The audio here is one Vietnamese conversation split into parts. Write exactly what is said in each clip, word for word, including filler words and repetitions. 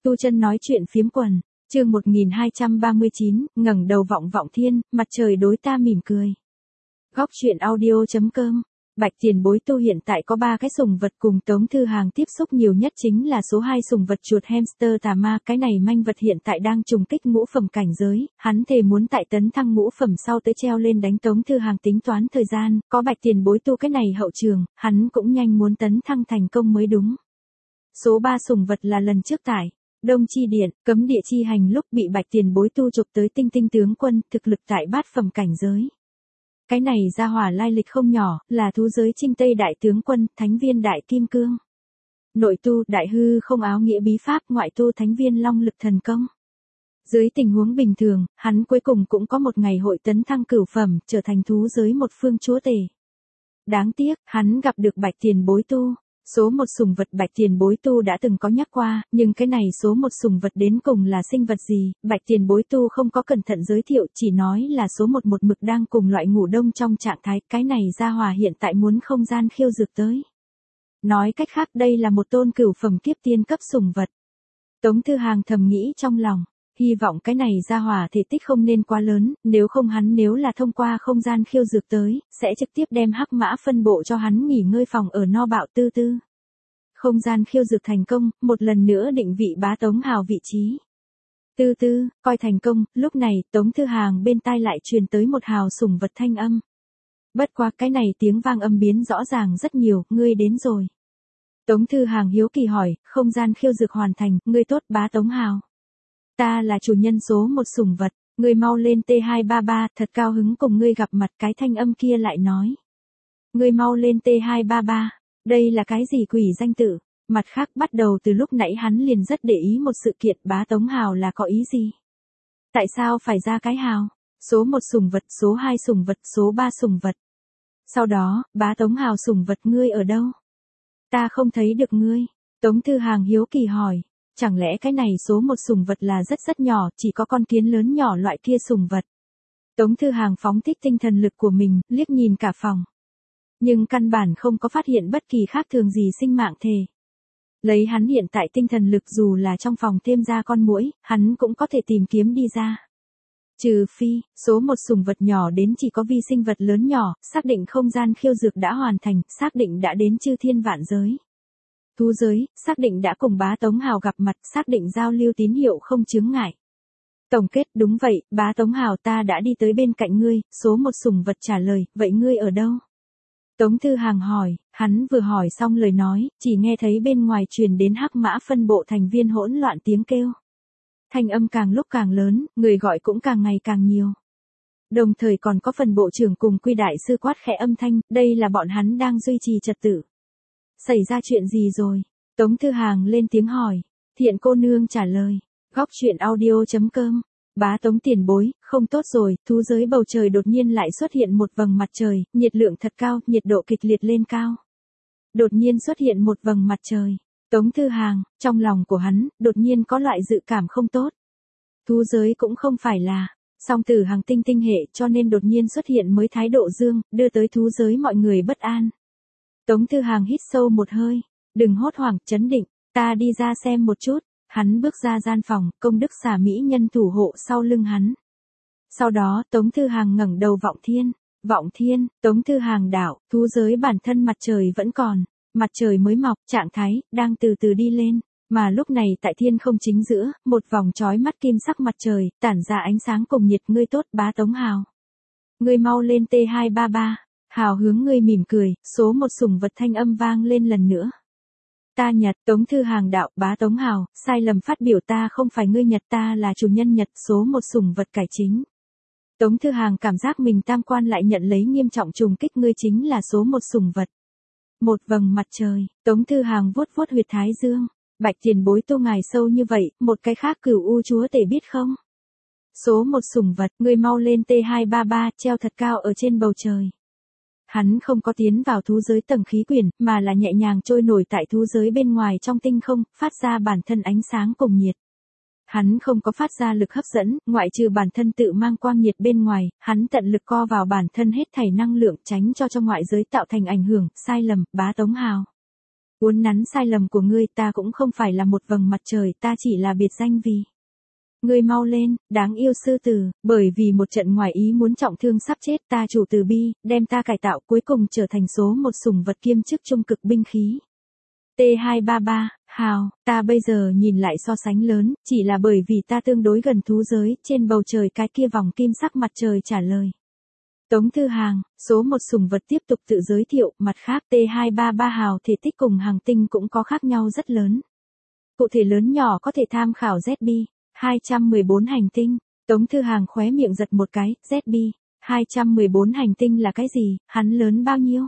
Tu Chân nói chuyện phiếm quần, chương một nghìn hai trăm ba mươi chín, ngẩng đầu vọng vọng thiên, mặt trời đối ta mỉm cười. Góc truyện audio chấm com. Bạch Tiền Bối Tu hiện tại có ba cái sùng vật cùng Tống Thư Hàng tiếp xúc nhiều nhất chính là số hai sùng vật chuột hamster tà ma, cái này manh vật hiện tại đang trùng kích ngũ phẩm cảnh giới, hắn thề muốn tại tấn thăng ngũ phẩm sau tới treo lên đánh Tống Thư Hàng tính toán thời gian, có Bạch Tiền Bối Tu cái này hậu trường, hắn cũng nhanh muốn tấn thăng thành công mới đúng. Số ba sùng vật là lần trước tại Đông Chi Điện, cấm địa chi hành lúc bị Bạch Tiền Bối Tu chụp tới tinh tinh tướng quân, thực lực tại bát phẩm cảnh giới. Cái này ra hỏa lai lịch không nhỏ, là thú giới Trinh Tây đại tướng quân, thánh viên đại kim cương. Nội tu, đại hư không áo nghĩa bí pháp, ngoại tu thánh viên long lực thần công. Dưới tình huống bình thường, hắn cuối cùng cũng có một ngày hội tấn thăng cửu phẩm, trở thành thú giới một phương chúa tể. Đáng tiếc, hắn gặp được Bạch Tiền Bối Tu. Số một sùng vật Bạch Tiền Bối Tu đã từng có nhắc qua, nhưng cái này số một sùng vật đến cùng là sinh vật gì, Bạch Tiền Bối Tu không có cẩn thận giới thiệu, chỉ nói là số một một mực đang cùng loại ngủ đông trong trạng thái, cái này ra hòa hiện tại muốn không gian khiêu dược tới. Nói cách khác đây là một tôn cửu phẩm kiếp tiên cấp sùng vật. Tống Thư Hàng thầm nghĩ trong lòng, hy vọng cái này ra hòa thể tích không nên quá lớn, nếu không hắn nếu là thông qua không gian khiêu dược tới, sẽ trực tiếp đem hắc mã phân bộ cho hắn nghỉ ngơi phòng ở no bạo tư tư. Không gian khiêu dược thành công, một lần nữa định vị bá Tống Hào vị trí. Tư tư, coi thành công, lúc này Tống Thư Hàng bên tai lại truyền tới một hào sùng vật thanh âm. Bất quá cái này tiếng vang âm biến rõ ràng rất nhiều, ngươi đến rồi. Tống Thư Hàng hiếu kỳ hỏi, không gian khiêu dược hoàn thành, ngươi tốt bá Tống Hào. Ta là chủ nhân số một sùng vật, ngươi mau lên T hai ba ba, thật cao hứng cùng ngươi gặp mặt, cái thanh âm kia lại nói. Ngươi mau lên T hai ba ba, đây là cái gì quỷ danh tự, mặt khác bắt đầu từ lúc nãy hắn liền rất để ý một sự kiện, bá Tống Hào là có ý gì? Tại sao phải ra cái hào? Số một sùng vật, số hai sùng vật, số ba sùng vật. Sau đó, bá Tống Hào sùng vật ngươi ở đâu? Ta không thấy được ngươi. Tống Thư Hàng hiếu kỳ hỏi. Chẳng lẽ cái này số một sùng vật là rất rất nhỏ, chỉ có con kiến lớn nhỏ loại kia sùng vật. Tống Thư Hàng phóng thích tinh thần lực của mình, liếc nhìn cả phòng. Nhưng căn bản không có phát hiện bất kỳ khác thường gì sinh mạng thể. Lấy hắn hiện tại tinh thần lực dù là trong phòng thêm ra con muỗi, hắn cũng có thể tìm kiếm đi ra. Trừ phi, số một sùng vật nhỏ đến chỉ có vi sinh vật lớn nhỏ, xác định không gian khiêu dược đã hoàn thành, xác định đã đến chư thiên vạn giới. Thú giới, xác định đã cùng bá Tống Hào gặp mặt, xác định giao lưu tín hiệu không chướng ngại. Tổng kết, đúng vậy, bá Tống Hào ta đã đi tới bên cạnh ngươi, số một sùng vật trả lời, vậy ngươi ở đâu? Tống Thư Hàng hỏi, hắn vừa hỏi xong lời nói, chỉ nghe thấy bên ngoài truyền đến hắc mã phân bộ thành viên hỗn loạn tiếng kêu. Thanh âm càng lúc càng lớn, người gọi cũng càng ngày càng nhiều. Đồng thời còn có phần bộ trưởng cùng quy đại sư quát khẽ âm thanh, đây là bọn hắn đang duy trì trật tự. Xảy ra chuyện gì rồi? Tống Thư Hàng lên tiếng hỏi. Thiện cô nương trả lời. Góc truyện audio chấm com. Bá Tống Tiền Bối, không tốt rồi, thú giới bầu trời đột nhiên lại xuất hiện một vầng mặt trời, nhiệt lượng thật cao, nhiệt độ kịch liệt lên cao. Đột nhiên xuất hiện một vầng mặt trời. Tống Thư Hàng, trong lòng của hắn, đột nhiên có loại dự cảm không tốt. Thú giới cũng không phải là song tử hàng tinh tinh hệ cho nên đột nhiên xuất hiện mới thái độ dương, đưa tới thú giới mọi người bất an. Tống Thư Hàng hít sâu một hơi, đừng hốt hoảng, trấn định, ta đi ra xem một chút, hắn bước ra gian phòng, công đức xà mỹ nhân thủ hộ sau lưng hắn. Sau đó, Tống Thư Hàng ngẩng đầu vọng thiên, vọng thiên, Tống Thư Hàng đảo, thú giới bản thân mặt trời vẫn còn, mặt trời mới mọc, trạng thái, đang từ từ đi lên, mà lúc này tại thiên không chính giữa, một vòng chói mắt kim sắc mặt trời, tản ra ánh sáng cùng nhiệt, ngươi tốt bá Tống Hào. Ngươi mau lên T hai ba ba. Hào hướng ngươi mỉm cười, số một sùng vật thanh âm vang lên lần nữa. Ta Nhật, Tống Thư Hàng đạo, bá Tống Hào, sai lầm phát biểu ta không phải ngươi Nhật, ta là chủ nhân Nhật, số một sùng vật cải chính. Tống Thư Hàng cảm giác mình tam quan lại nhận lấy nghiêm trọng trùng kích, ngươi chính là số một sùng vật. Một vầng mặt trời, Tống Thư Hàng vuốt vuốt huyệt thái dương, Bạch Tiền Bối Tu ngài sâu như vậy, một cái khác cửu u chúa tể biết không? Số một sùng vật, ngươi mau lên T hai ba ba, treo thật cao ở trên bầu trời. Hắn không có tiến vào thú giới tầng khí quyển, mà là nhẹ nhàng trôi nổi tại thú giới bên ngoài trong tinh không, phát ra bản thân ánh sáng cùng nhiệt. Hắn không có phát ra lực hấp dẫn, ngoại trừ bản thân tự mang quang nhiệt bên ngoài, hắn tận lực co vào bản thân hết thảy năng lượng tránh cho cho ngoại giới tạo thành ảnh hưởng, sai lầm, bá Tống Hào. Uốn nắn sai lầm của ngươi, ta cũng không phải là một vầng mặt trời, ta chỉ là biệt danh vì. Ngươi mau lên, đáng yêu sư tử, bởi vì một trận ngoài ý muốn trọng thương sắp chết, ta chủ từ bi, đem ta cải tạo cuối cùng trở thành số một sủng vật kiêm chức trung cực binh khí. T hai ba ba, hào, ta bây giờ nhìn lại so sánh lớn, chỉ là bởi vì ta tương đối gần thú giới, trên bầu trời cái kia vòng kim sắc mặt trời trả lời. Tống Thư Hàng, số một sủng vật tiếp tục tự giới thiệu, mặt khác T hai ba ba hào thể tích cùng hàng tinh cũng có khác nhau rất lớn. Cụ thể lớn nhỏ có thể tham khảo Z B, hai trăm mười bốn hành tinh. Tống Thư Hàng khóe miệng giật một cái, Z B, hai trăm mười bốn hành tinh là cái gì, hắn lớn bao nhiêu?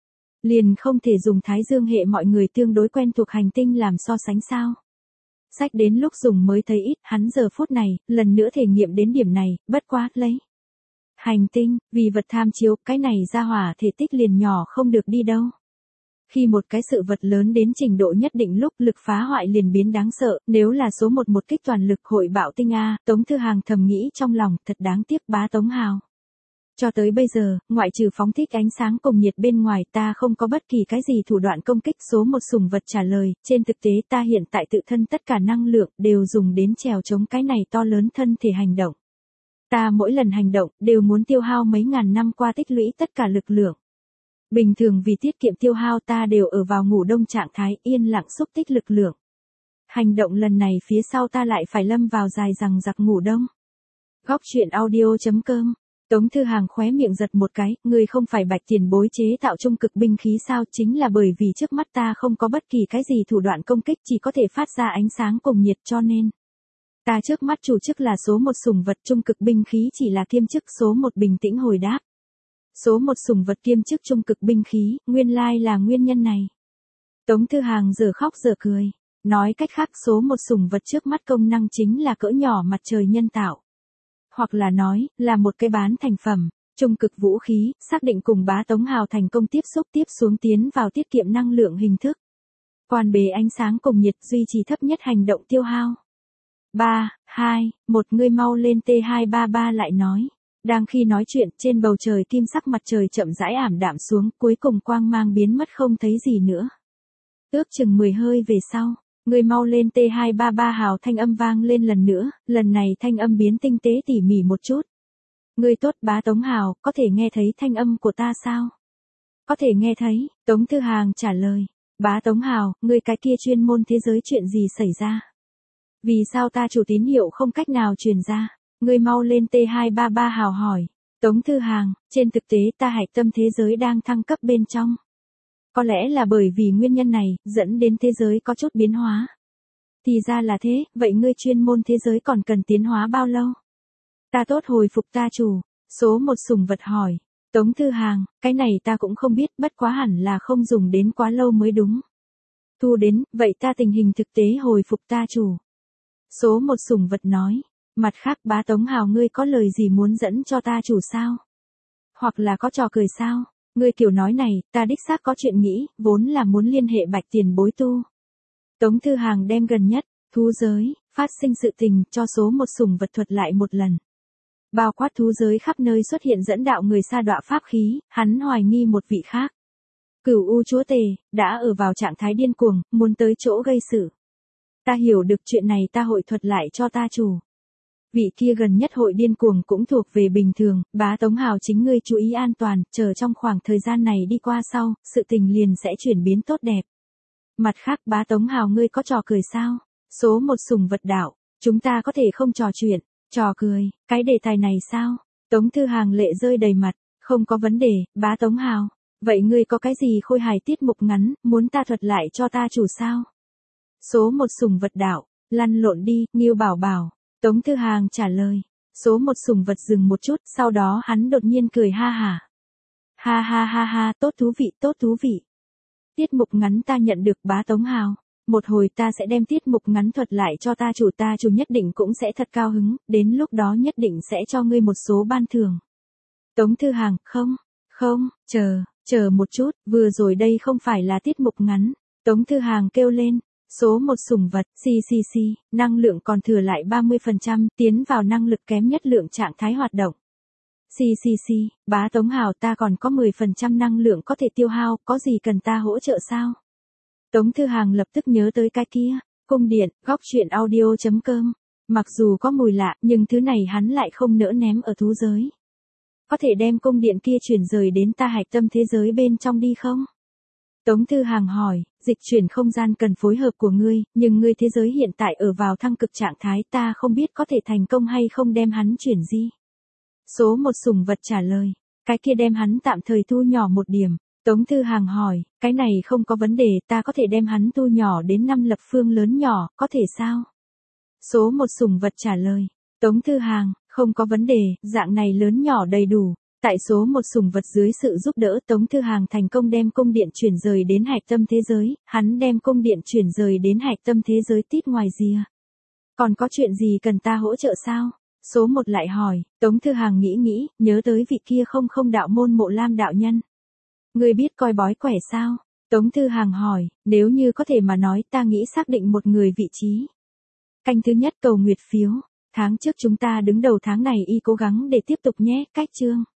Liền không thể dùng Thái Dương hệ mọi người tương đối quen thuộc hành tinh làm so sánh sao? Sách đến lúc dùng mới thấy ít, hắn giờ phút này, lần nữa thể nghiệm đến điểm này, bất quá, lấy. Hành tinh, vì vật tham chiếu, cái này ra hỏa thể tích liền nhỏ không được đi đâu. Khi một cái sự vật lớn đến trình độ nhất định lúc lực phá hoại liền biến đáng sợ, nếu là số một một kích toàn lực hội bạo tinh A, Tống Thư Hàng thầm nghĩ trong lòng, thật đáng tiếc bá Tống Hào. Cho tới bây giờ, ngoại trừ phóng thích ánh sáng cùng nhiệt bên ngoài ta không có bất kỳ cái gì thủ đoạn công kích số một sủng vật trả lời, trên thực tế ta hiện tại tự thân tất cả năng lượng đều dùng đến trèo chống cái này to lớn thân thể hành động. Ta mỗi lần hành động đều muốn tiêu hao mấy ngàn năm qua tích lũy tất cả lực lượng. Bình thường vì tiết kiệm tiêu hao ta đều ở vào ngủ đông trạng thái yên lặng xúc tích lực lượng. Hành động lần này phía sau ta lại phải lâm vào dài rằng giặc ngủ đông. Góc truyện audio chấm com. Tống Thư Hàng khóe miệng giật một cái, ngươi không phải Bạch tiền bối chế tạo trung cực binh khí sao, chính là bởi vì trước mắt ta không có bất kỳ cái gì thủ đoạn công kích, chỉ có thể phát ra ánh sáng cùng nhiệt cho nên. Ta trước mắt chủ chức là số một sủng vật, trung cực binh khí chỉ là kiêm chức số một bình tĩnh hồi đáp. Số một sủng vật kiêm chức trung cực binh khí, nguyên lai là nguyên nhân này. Tống Thư Hàng giờ khóc giờ cười, nói cách khác số một sủng vật trước mắt công năng chính là cỡ nhỏ mặt trời nhân tạo. Hoặc là nói, là một cái bán thành phẩm, trung cực vũ khí, xác định cùng bá Tống Hào thành công tiếp xúc tiếp xuống tiến vào tiết kiệm năng lượng hình thức. Quan bế ánh sáng cùng nhiệt duy trì thấp nhất hành động tiêu hao. ba, hai, một người mau lên T hai ba ba lại nói. Đang khi nói chuyện, trên bầu trời kim sắc mặt trời chậm rãi ảm đạm xuống, cuối cùng quang mang biến mất không thấy gì nữa. Ước chừng mười hơi về sau, người mau lên T hai ba ba hào thanh âm vang lên lần nữa, lần này thanh âm biến tinh tế tỉ mỉ một chút. Người tốt bá Tống Hào, có thể nghe thấy thanh âm của ta sao? Có thể nghe thấy, Tống Thư Hàng trả lời. Bá Tống Hào, người cái kia chuyên môn thế giới chuyện gì xảy ra? Vì sao ta chủ tín hiệu không cách nào truyền ra? Người mau lên T hai ba ba hào hỏi. Tống Thư Hàng, trên thực tế ta hạch tâm thế giới đang thăng cấp bên trong. Có lẽ là bởi vì nguyên nhân này, dẫn đến thế giới có chút biến hóa. Thì ra là thế, vậy ngươi chuyên môn thế giới còn cần tiến hóa bao lâu? Ta tốt hồi phục ta chủ. Số một sủng vật hỏi. Tống Thư Hàng, cái này ta cũng không biết, bất quá hẳn là không dùng đến quá lâu mới đúng. Thu đến, vậy ta tình hình thực tế hồi phục ta chủ. Số một sủng vật nói. Mặt khác bá Tống Hào ngươi có lời gì muốn dẫn cho ta chủ sao? Hoặc là có trò cười sao? Ngươi kiểu nói này, ta đích xác có chuyện nghĩ, vốn là muốn liên hệ Bạch tiền bối tu. Tống Thư Hàng đem gần nhất, thú giới, phát sinh sự tình cho số một sủng vật thuật lại một lần. Bao quát thú giới khắp nơi xuất hiện dẫn đạo người sa đọa pháp khí, hắn hoài nghi một vị khác. Cửu U chúa tể, đã ở vào trạng thái điên cuồng, muốn tới chỗ gây sự. Ta hiểu được chuyện này ta hội thuật lại cho ta chủ. Vị kia gần nhất hội điên cuồng cũng thuộc về bình thường, bá Tống Hào chính ngươi chú ý an toàn, chờ trong khoảng thời gian này đi qua sau, sự tình liền sẽ chuyển biến tốt đẹp. Mặt khác bá Tống Hào ngươi có trò cười sao? Số một sủng vật đạo, chúng ta có thể không trò chuyện, trò cười, cái đề tài này sao? Tống Thư Hàng lệ rơi đầy mặt, không có vấn đề, bá Tống Hào. Vậy ngươi có cái gì khôi hài tiết mục ngắn, muốn ta thuật lại cho ta chủ sao? Số một sủng vật đạo, lăn lộn đi, Nghiêu bảo bảo. Tống Thư Hàng trả lời. Số một sủng vật dừng một chút, sau đó hắn đột nhiên cười ha hả. Ha ha ha ha, tốt thú vị, tốt thú vị. Tiết mục ngắn ta nhận được bá Tống Hào. Một hồi ta sẽ đem tiết mục ngắn thuật lại cho ta chủ, ta chủ nhất định cũng sẽ thật cao hứng, đến lúc đó nhất định sẽ cho ngươi một số ban thưởng. Tống Thư Hàng, không, không, chờ, chờ một chút, vừa rồi đây không phải là tiết mục ngắn. Tống Thư Hàng kêu lên. Số một sủng vật, xì xì xì, năng lượng còn thừa lại ba mươi phần trăm, tiến vào năng lực kém nhất lượng trạng thái hoạt động. Xì xì xì, bá Tống Hào ta còn có mười phần trăm năng lượng có thể tiêu hao, có gì cần ta hỗ trợ sao? Tống Thư Hàng lập tức nhớ tới cái kia, cung điện, góc truyện audio.com. Mặc dù có mùi lạ, nhưng thứ này hắn lại không nỡ ném ở thú giới. Có thể đem cung điện kia chuyển rời đến ta hạch tâm thế giới bên trong đi không? Tống Thư Hàng hỏi, dịch chuyển không gian cần phối hợp của ngươi, nhưng ngươi thế giới hiện tại ở vào thăng cực trạng thái, ta không biết có thể thành công hay không đem hắn chuyển di. Số một sủng vật trả lời, cái kia đem hắn tạm thời thu nhỏ một điểm. Tống Thư Hàng hỏi, cái này không có vấn đề, ta có thể đem hắn thu nhỏ đến năm lập phương lớn nhỏ, có thể sao? Số một sủng vật trả lời, Tống Thư Hàng, không có vấn đề, dạng này lớn nhỏ đầy đủ. Tại số một sủng vật dưới sự giúp đỡ, Tống Thư Hàng thành công đem cung điện chuyển rời đến hạch tâm thế giới, hắn đem cung điện chuyển rời đến hạch tâm thế giới tít ngoài rìa. Còn có chuyện gì cần ta hỗ trợ sao? Số một lại hỏi, Tống Thư Hàng nghĩ nghĩ, nhớ tới vị kia không không đạo môn Mộ Lam đạo nhân. Ngươi biết coi bói quẻ sao? Tống Thư Hàng hỏi, nếu như có thể mà nói, ta nghĩ xác định một người vị trí. Canh thứ nhất cầu nguyệt phiếu, tháng trước chúng ta đứng đầu tháng này y cố gắng để tiếp tục nhé, cách chương.